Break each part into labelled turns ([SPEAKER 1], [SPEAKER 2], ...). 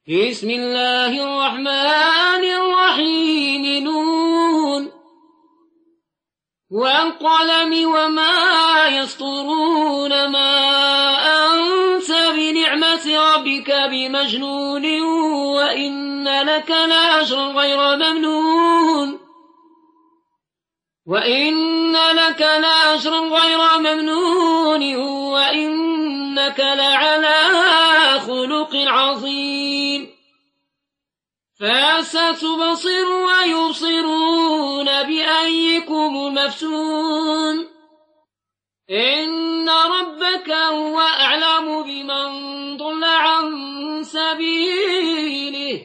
[SPEAKER 1] بسم الله الرحمن الرحيم نون والقلم وما يسطرون ما أنت بنعمة ربك بمجنون وإن لك لأجرا غير ممنون وإنك لعلى خلق عظيم فستبصر ويبصرون بأيكم المفتون إن ربك هو أعلم بمن ضل عن سبيله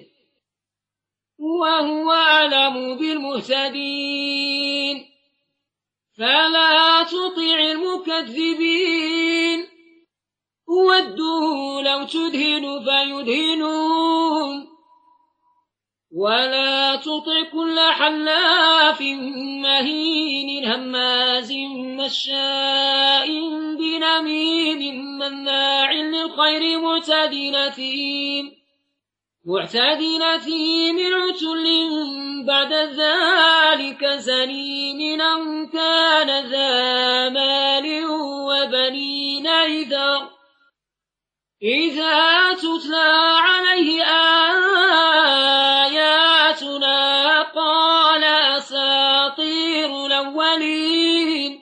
[SPEAKER 1] وهو أعلم بالمهتدين فلا تطع المكذبين ودوا لو تدهن فيدهنون ولا تطع كل حلاف مهين هماز مشاء بنميم مناع للخير معتد أثيم عتل بعد ذلك زنيم أن كان ذا مال وبنين إذا تتلى عليه آياتنا قال أساطير الأولين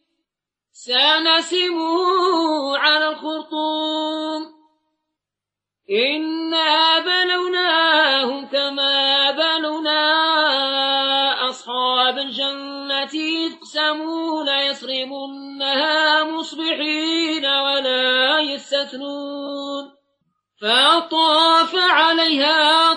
[SPEAKER 1] سنسمه على الخرطوم إنا بلوناهم كما بلونا أصحاب الجنة يقسمون يصرمونها مصبحين ولا يستثنون فطاف عليها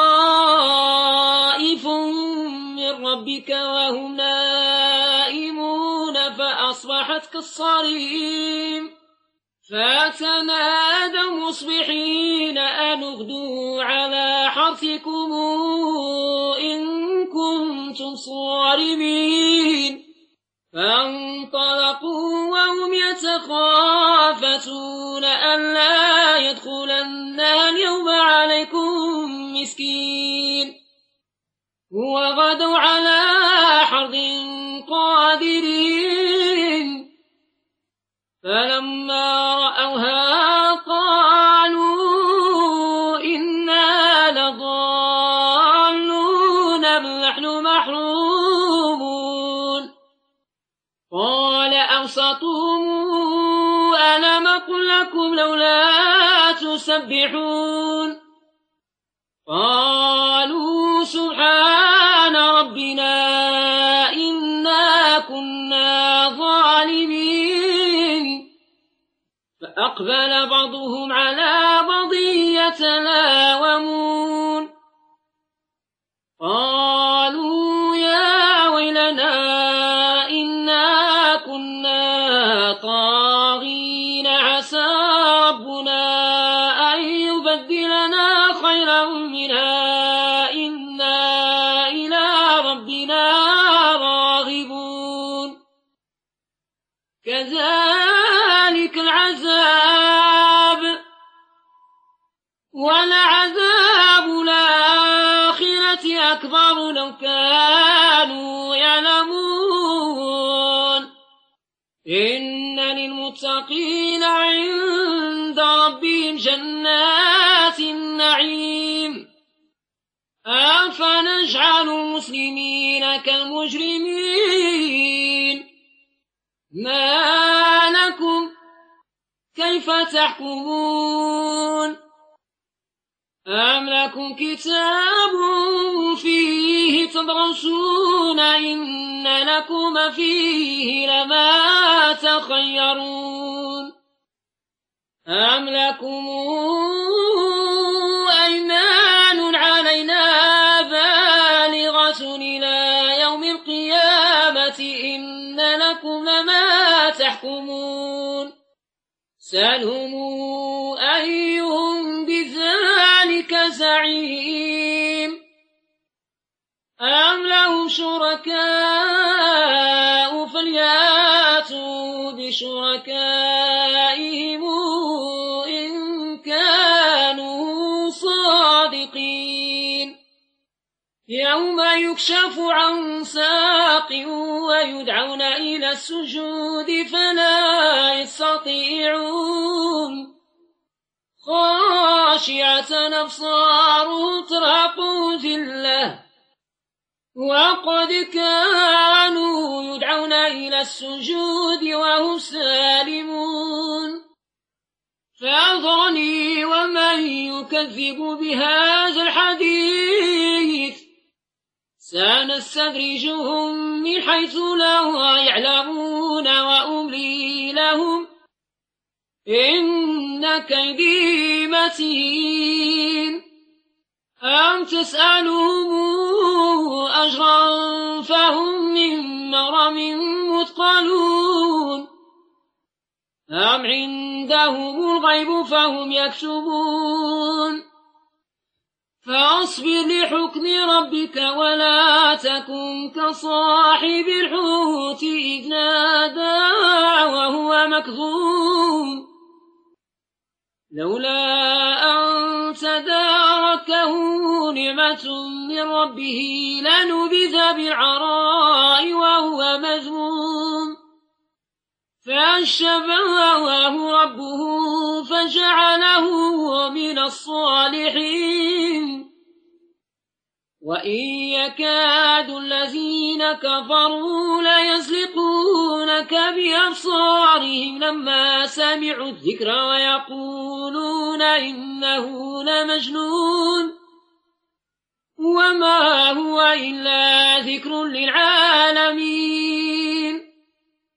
[SPEAKER 1] طائف من ربك وهم نائمون فأصبحت كالصريم فتنادوا مصبحين أن اغدوا على حرثكم إن كنتم صارمين فانطلقوا وهم يتخافتون ألا يدخلنها اليوم عليكم مسكين وغدوا على حرد قادرين فلما رأوها قالوا إنا لضالون بل نحن محرومون قال أوسطهم ألم أقل لكم لولا تسبحون قالوا سبحان ربنا إنا كنا ظالمين فأقبل بعضهم على بعض يتلاومون قالوا يا ويلنا إنا كنا طاغين عسى ربنا أن يبدلنا خيرا منها إنا إلى ربنا راغبون كذلك العذاب ولعذاب الآخرة أكبر لو كانوا يعلمون إن للمتقين عند ربهم جنات النعيم أفنجعل المسلمين كالمجرمين ما لكم كيف تحكمون أم لكم كتاب فيه تدرسون إن لكم فيه لما تخيرون أم لكم أيمان علينا بالغة إلى يوم القيامة إن لكم لما تحكمون سلهم أيهم بذلك زعيم أم لهم شركاء فلياتوا بشركائهم إن كانوا صادقين يوم يكشف عن ساق ويدعون إلى السجود فلا يستطيعون خاشعة أبصارهم ترهقهم ذلة وقد كانوا يدعون إلى السجود وهم سالمون فأذرني ومن يكذب بهذا الحديث سنستدرجهم من حيث لا يعلمون وأملي لهم إن كيدي متين أم تسألهم أجرا فهم من مغرم مثقلون أم عندهم الغيب فهم يكتبون فاصبر لحكم ربك ولا تكن كصاحب الحوت إذ نادى وهو مكظوم لولا أن تداركه نعمة من ربه لنبذ بالعراء وهو مذموم فاشتبهه ربه فجعله من الصالحين وإن يكاد الذين كفروا ليزلقونك بأبصارهم لما سمعوا الذكر ويقولون إنه لمجنون وما هو إلا ذكر للعالمين